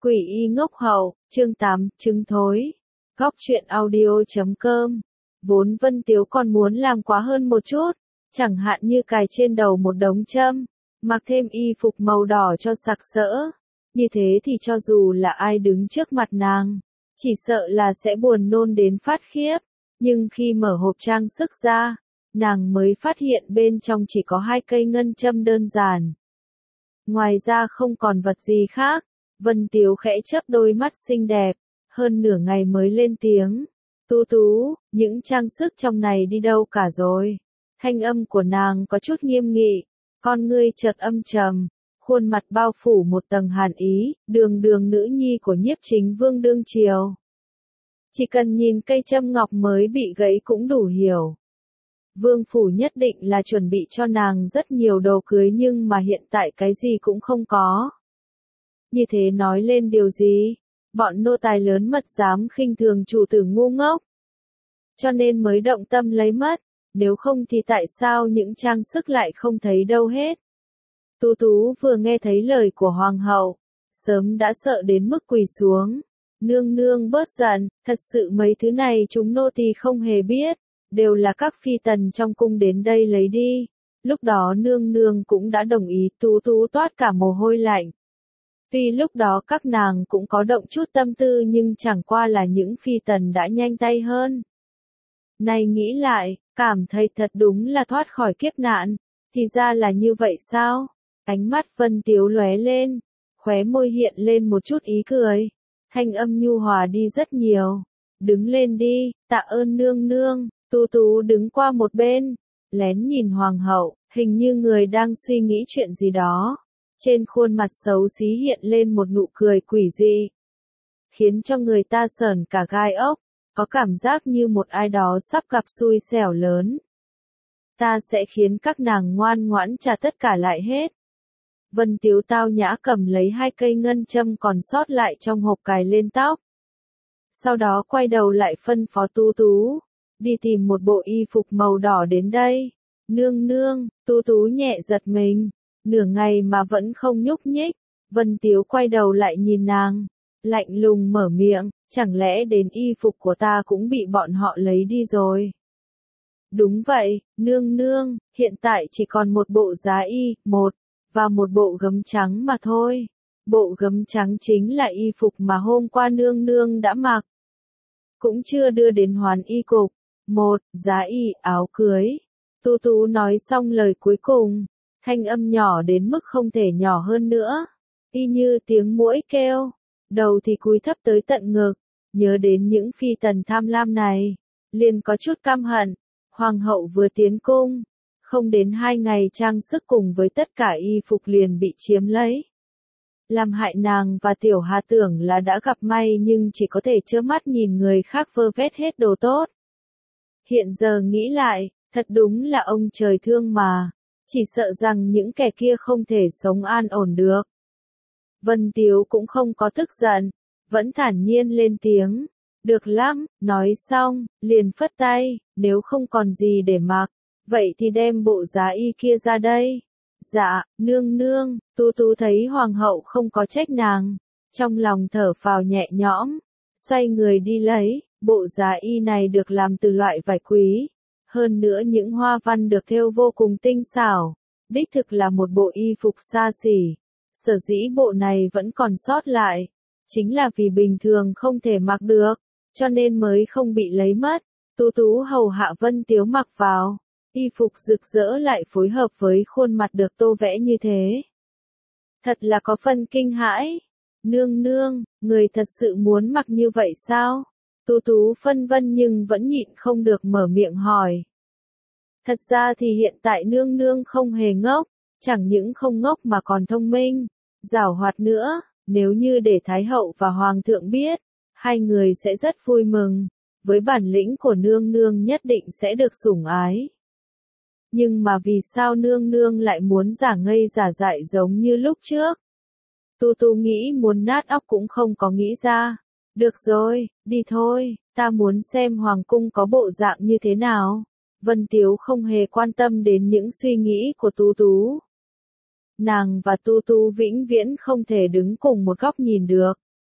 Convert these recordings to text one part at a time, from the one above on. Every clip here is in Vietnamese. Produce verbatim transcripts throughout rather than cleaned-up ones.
Quỷ y ngốc hậu, chương tám, trứng thối. Góc truyện audio chấm com. Vốn Vân Tiếu còn muốn làm quá hơn một chút, chẳng hạn như cài trên đầu một đống châm, mặc thêm y phục màu đỏ cho sặc sỡ. Như thế thì cho dù là ai đứng trước mặt nàng, chỉ sợ là sẽ buồn nôn đến phát khiếp. Nhưng khi mở hộp trang sức ra, nàng mới phát hiện bên trong chỉ có hai cây ngân châm đơn giản. Ngoài ra không còn vật gì khác. Vân Tiếu khẽ chớp đôi mắt xinh đẹp, hơn nửa ngày mới lên tiếng. Tú Tú, những trang sức trong này đi đâu cả rồi? Thanh âm của nàng có chút nghiêm nghị, con ngươi chợt âm trầm, khuôn mặt bao phủ một tầng hàn ý, đường đường nữ nhi của Nhiếp Chính Vương đương triều. Chỉ cần nhìn cây châm ngọc mới bị gãy cũng đủ hiểu. Vương phủ nhất định là chuẩn bị cho nàng rất nhiều đồ cưới nhưng mà hiện tại cái gì cũng không có. Như thế nói lên điều gì? Bọn nô tài lớn mật dám khinh thường chủ tử ngu ngốc. Cho nên mới động tâm lấy mất, nếu không thì tại sao những trang sức lại không thấy đâu hết? Tú Tú vừa nghe thấy lời của hoàng hậu, sớm đã sợ đến mức quỳ xuống. Nương nương bớt giận, thật sự mấy thứ này chúng nô tỳ không hề biết, đều là các phi tần trong cung đến đây lấy đi. Lúc đó nương nương cũng đã đồng ý. Tú Tú toát cả mồ hôi lạnh. Tuy lúc đó các nàng cũng có động chút tâm tư nhưng chẳng qua là những phi tần đã nhanh tay hơn. Này nghĩ lại, cảm thấy thật đúng là thoát khỏi kiếp nạn, thì ra là như vậy sao? Ánh mắt Vân Tiếu lóe lên, khóe môi hiện lên một chút ý cười, thanh âm nhu hòa đi rất nhiều. Đứng lên đi, tạ ơn nương nương. Tú Tú đứng qua một bên, lén nhìn hoàng hậu, hình như người đang suy nghĩ chuyện gì đó. Trên khuôn mặt xấu xí hiện lên một nụ cười quỷ dị, khiến cho người ta sởn cả gai ốc, có cảm giác như một ai đó sắp gặp xui xẻo lớn. Ta sẽ khiến các nàng ngoan ngoãn trả tất cả lại hết. Vân Tiếu tao nhã cầm lấy hai cây ngân châm còn sót lại trong hộp cài lên tóc. Sau đó quay đầu lại phân phó Tú Tú, đi tìm một bộ y phục màu đỏ đến đây. Nương nương, Tú Tú nhẹ giật mình. Nửa ngày mà vẫn không nhúc nhích, Vân Tiếu quay đầu lại nhìn nàng, lạnh lùng mở miệng, chẳng lẽ đến y phục của ta cũng bị bọn họ lấy đi rồi? Đúng vậy, nương nương, hiện tại chỉ còn một bộ giá y, một, và một bộ gấm trắng mà thôi. Bộ gấm trắng chính là y phục mà hôm qua nương nương đã mặc. Cũng chưa đưa đến hoán y cục. Một, giá y, áo cưới. Tú Tú nói xong lời cuối cùng. Thanh âm nhỏ đến mức không thể nhỏ hơn nữa, y như tiếng muỗi kêu, đầu thì cúi thấp tới tận ngực, nhớ đến những phi tần tham lam này, liền có chút căm hận. Hoàng hậu vừa tiến cung, không đến hai ngày trang sức cùng với tất cả y phục liền bị chiếm lấy. Làm hại nàng và Tiểu Hà tưởng là đã gặp may nhưng chỉ có thể trơ mắt nhìn người khác vơ vét hết đồ tốt. Hiện giờ nghĩ lại, thật đúng là ông trời thương mà. Chỉ sợ rằng những kẻ kia không thể sống an ổn được. Vân Tiếu cũng không có tức giận, vẫn thản nhiên lên tiếng. Được lắm, nói xong, liền phất tay, nếu không còn gì để mặc, vậy thì đem bộ giá y kia ra đây. Dạ, nương nương. Tú Tú thấy hoàng hậu không có trách nàng, trong lòng thở phào nhẹ nhõm, xoay người đi lấy. Bộ giá y này được làm từ loại vải quý. Hơn nữa những hoa văn được thêu vô cùng tinh xảo, đích thực là một bộ y phục xa xỉ. Sở dĩ bộ này vẫn còn sót lại, chính là vì bình thường không thể mặc được, cho nên mới không bị lấy mất. Tú Tú hầu hạ Vân Tiếu mặc vào, y phục rực rỡ lại phối hợp với khuôn mặt được tô vẽ như thế. Thật là có phần kinh hãi. Nương nương, người thật sự muốn mặc như vậy sao? Tú Tú phân vân nhưng vẫn nhịn không được mở miệng hỏi. Thật ra thì hiện tại nương nương không hề ngốc, chẳng những không ngốc mà còn thông minh, giảo hoạt nữa, nếu như để Thái hậu và Hoàng thượng biết, hai người sẽ rất vui mừng, với bản lĩnh của nương nương nhất định sẽ được sủng ái. Nhưng mà vì sao nương nương lại muốn giả ngây giả dại giống như lúc trước? Tú Tú nghĩ muốn nát óc cũng không có nghĩ ra. Được rồi, đi thôi, ta muốn xem hoàng cung có bộ dạng như thế nào. Vân Tiếu không hề quan tâm đến những suy nghĩ của Tú Tú. Nàng và Tú Tú vĩnh viễn không thể đứng cùng một góc nhìn được.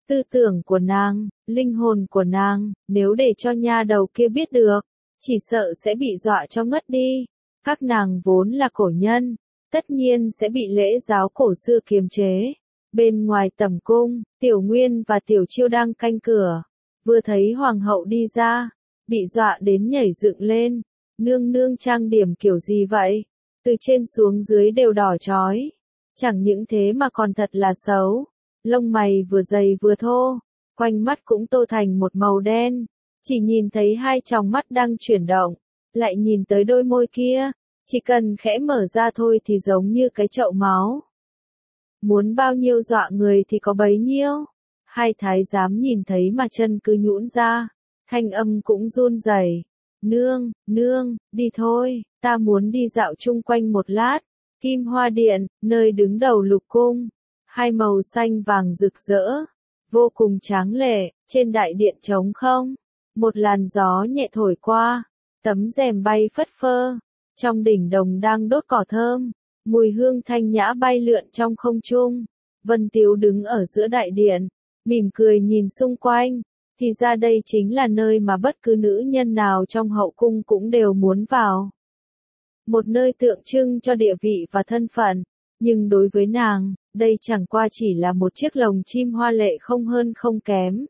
Tư tưởng của nàng, linh hồn của nàng, nếu để cho nha đầu kia biết được, chỉ sợ sẽ bị dọa cho ngất đi. Các nàng vốn là cổ nhân, tất nhiên sẽ bị lễ giáo cổ xưa kiềm chế. Bên ngoài tầm cung, Tiểu Nguyên và Tiểu Chiêu đang canh cửa, vừa thấy hoàng hậu đi ra, bị dọa đến nhảy dựng lên. Nương nương trang điểm kiểu gì vậy? Từ trên xuống dưới đều đỏ chói. Chẳng những thế mà còn thật là xấu. Lông mày vừa dày vừa thô, quanh mắt cũng tô thành một màu đen. Chỉ nhìn thấy hai tròng mắt đang chuyển động, lại nhìn tới đôi môi kia, chỉ cần khẽ mở ra thôi thì giống như cái chậu máu. Muốn bao nhiêu dọa người thì có bấy nhiêu. Hai thái giám nhìn thấy mà chân cứ nhũn ra, thanh âm cũng run rẩy. Nương, nương, đi thôi, ta muốn đi dạo chung quanh một lát. Kim Hoa Điện, nơi đứng đầu lục cung, hai màu xanh vàng rực rỡ, vô cùng tráng lệ. Trên đại điện trống không, một làn gió nhẹ thổi qua, tấm rèm bay phất phơ. Trong đỉnh đồng đang đốt cỏ thơm, mùi hương thanh nhã bay lượn trong không trung. Vân Tiếu đứng ở giữa đại điện, mỉm cười nhìn xung quanh. Thì ra đây chính là nơi mà bất cứ nữ nhân nào trong hậu cung cũng đều muốn vào. Một nơi tượng trưng cho địa vị và thân phận, nhưng đối với nàng, đây chẳng qua chỉ là một chiếc lồng chim hoa lệ không hơn không kém.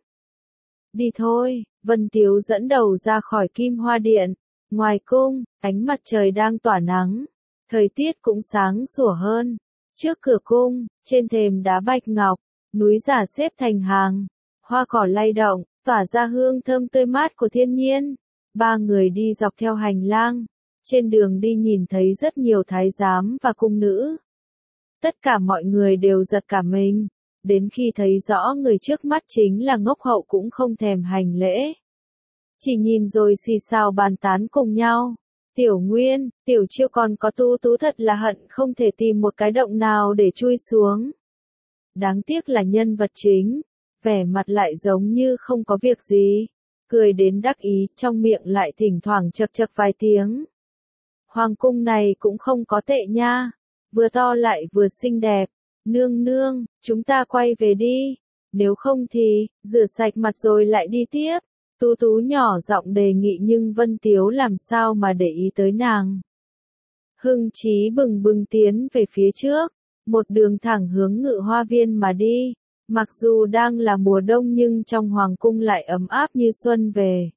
Đi thôi, Vân Tiếu dẫn đầu ra khỏi Kim Hoa Điện. Ngoài cung, ánh mặt trời đang tỏa nắng, thời tiết cũng sáng sủa hơn. Trước cửa cung, trên thềm đá bạch ngọc, núi giả xếp thành hàng, hoa cỏ lay động, tỏa ra hương thơm tươi mát của thiên nhiên. Ba người đi dọc theo hành lang, trên đường đi nhìn thấy rất nhiều thái giám và cung nữ. Tất cả mọi người đều giật cả mình, đến khi thấy rõ người trước mắt chính là ngốc hậu cũng không thèm hành lễ. Chỉ nhìn rồi xì xào bàn tán cùng nhau. Tiểu Nguyên, Tiểu Chiêu còn có Tú Tú thật là hận không thể tìm một cái động nào để chui xuống. Đáng tiếc là nhân vật chính, vẻ mặt lại giống như không có việc gì, cười đến đắc ý, trong miệng lại thỉnh thoảng chậc chậc vài tiếng. Hoàng cung này cũng không có tệ nha, vừa to lại vừa xinh đẹp. Nương nương, chúng ta quay về đi, nếu không thì, rửa sạch mặt rồi lại đi tiếp. Tú Tú nhỏ giọng đề nghị nhưng Vân Tiếu làm sao mà để ý tới nàng. Hưng chí bừng bừng tiến về phía trước, một đường thẳng hướng Ngự Hoa Viên mà đi. Mặc dù đang là mùa đông nhưng trong hoàng cung lại ấm áp như xuân về.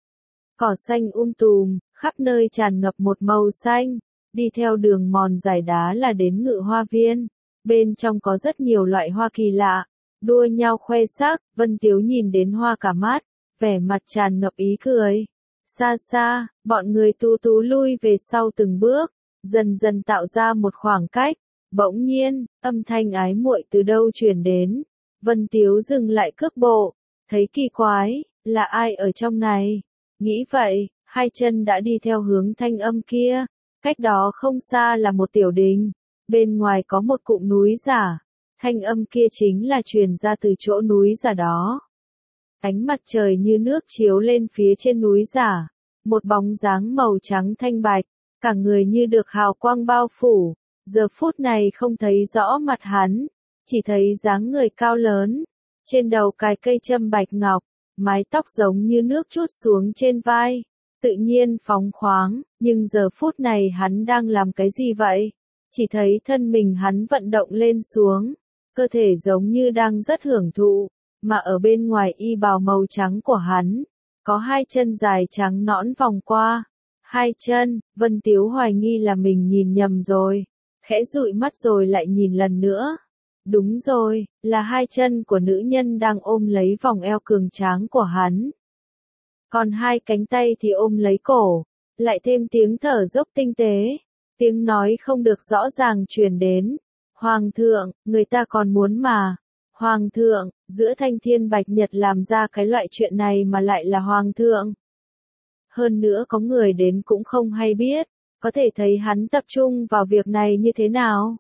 Cỏ xanh um tùm, khắp nơi tràn ngập một màu xanh. Đi theo đường mòn dài đá là đến Ngự Hoa Viên. Bên trong có rất nhiều loại hoa kỳ lạ, đua nhau khoe sắc. Vân Tiếu nhìn đến hoa cả mắt, vẻ mặt tràn ngập ý cười. Xa xa, bọn người Tú Tú lui về sau từng bước, dần dần tạo ra một khoảng cách. Bỗng nhiên, âm thanh ái muội từ đâu truyền đến. Vân Tiếu dừng lại cước bộ, thấy kỳ quái, là ai ở trong này? Nghĩ vậy, hai chân đã đi theo hướng thanh âm kia. Cách đó không xa là một tiểu đình, bên ngoài có một cụm núi giả. Thanh âm kia chính là truyền ra từ chỗ núi giả đó. Ánh mặt trời như nước chiếu lên phía trên núi giả, một bóng dáng màu trắng thanh bạch, cả người như được hào quang bao phủ. Giờ phút này không thấy rõ mặt hắn, chỉ thấy dáng người cao lớn, trên đầu cài cây châm bạch ngọc, mái tóc giống như nước trút xuống trên vai, tự nhiên phóng khoáng. Nhưng giờ phút này hắn đang làm cái gì vậy? Chỉ thấy thân mình hắn vận động lên xuống, cơ thể giống như đang rất hưởng thụ, mà ở bên ngoài y bào màu trắng của hắn, có hai chân dài trắng nõn vòng qua. Hai chân, Vân Tiếu hoài nghi là mình nhìn nhầm rồi, khẽ dụi mắt rồi lại nhìn lần nữa. Đúng rồi, là hai chân của nữ nhân đang ôm lấy vòng eo cường tráng của hắn. Còn hai cánh tay thì ôm lấy cổ, lại thêm tiếng thở dốc tinh tế, tiếng nói không được rõ ràng truyền đến. Hoàng thượng, người ta còn muốn mà. Hoàng thượng, giữa thanh thiên bạch nhật làm ra cái loại chuyện này mà lại là hoàng thượng. Hơn nữa có người đến cũng không hay biết, có thể thấy hắn tập trung vào việc này như thế nào.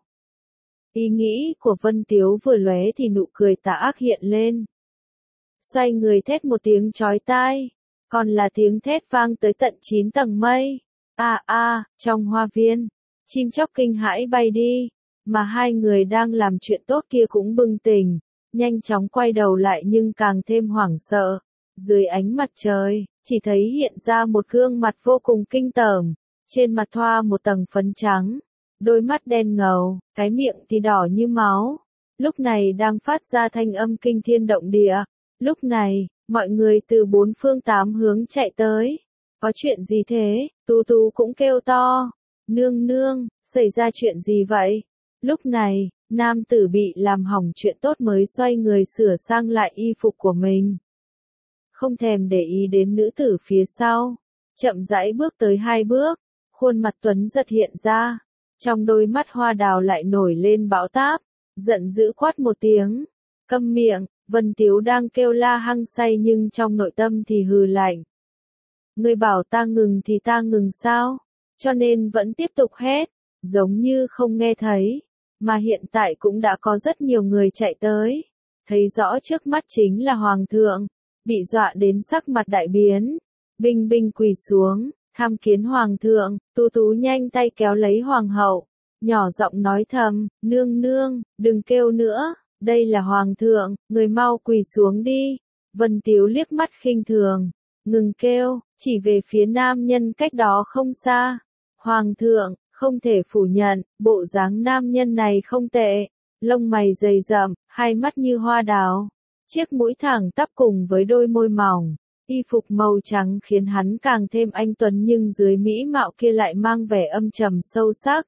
Ý nghĩ của Vân Tiếu vừa lóe thì nụ cười tà ác hiện lên. Xoay người thét một tiếng chói tai, còn là tiếng thét vang tới tận chín tầng mây. A a, trong hoa viên, chim chóc kinh hãi bay đi, mà hai người đang làm chuyện tốt kia cũng bừng tỉnh, nhanh chóng quay đầu lại nhưng càng thêm hoảng sợ. Dưới ánh mặt trời, chỉ thấy hiện ra một gương mặt vô cùng kinh tởm, trên mặt thoa một tầng phấn trắng, đôi mắt đen ngầu, cái miệng thì đỏ như máu. Lúc này đang phát ra thanh âm kinh thiên động địa. Lúc này, mọi người từ bốn phương tám hướng chạy tới. Có chuyện gì thế? Tú Tú cũng kêu to. Nương nương, xảy ra chuyện gì vậy? Lúc này, nam tử bị làm hỏng chuyện tốt mới xoay người sửa sang lại y phục của mình. Không thèm để ý đến nữ tử phía sau. Chậm rãi bước tới hai bước, khuôn mặt tuấn giật hiện ra. Trong đôi mắt hoa đào lại nổi lên bão táp, giận dữ quát một tiếng. Câm miệng, Vân Tiếu đang kêu la hăng say nhưng trong nội tâm thì hừ lạnh. Ngươi bảo ta ngừng thì ta ngừng sao? Cho nên vẫn tiếp tục hét, giống như không nghe thấy. Mà hiện tại cũng đã có rất nhiều người chạy tới. Thấy rõ trước mắt chính là Hoàng thượng, bị dọa đến sắc mặt đại biến. Binh binh quỳ xuống, tham kiến Hoàng thượng, Tú Tú nhanh tay kéo lấy Hoàng hậu. Nhỏ giọng nói thầm, nương nương, đừng kêu nữa, đây là Hoàng thượng, người mau quỳ xuống đi. Vân Tiếu liếc mắt khinh thường, ngừng kêu, chỉ về phía nam nhân cách đó không xa. Hoàng thượng, không thể phủ nhận, bộ dáng nam nhân này không tệ, lông mày dày rậm, hai mắt như hoa đào, chiếc mũi thẳng tắp cùng với đôi môi mỏng, y phục màu trắng khiến hắn càng thêm anh tuấn nhưng dưới mỹ mạo kia lại mang vẻ âm trầm sâu sắc,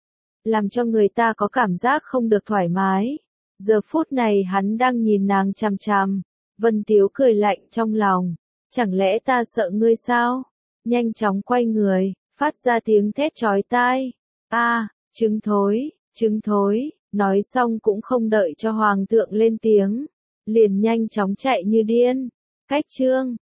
làm cho người ta có cảm giác không được thoải mái. Giờ phút này hắn đang nhìn nàng chằm chằm. Vân Tiếu cười lạnh trong lòng, chẳng lẽ ta sợ ngươi sao? Nhanh chóng quay người, phát ra tiếng thét chói tai. A, à, trứng thối, trứng thối, nói xong cũng không đợi cho Hoàng thượng lên tiếng, liền nhanh chóng chạy như điên. Cách chương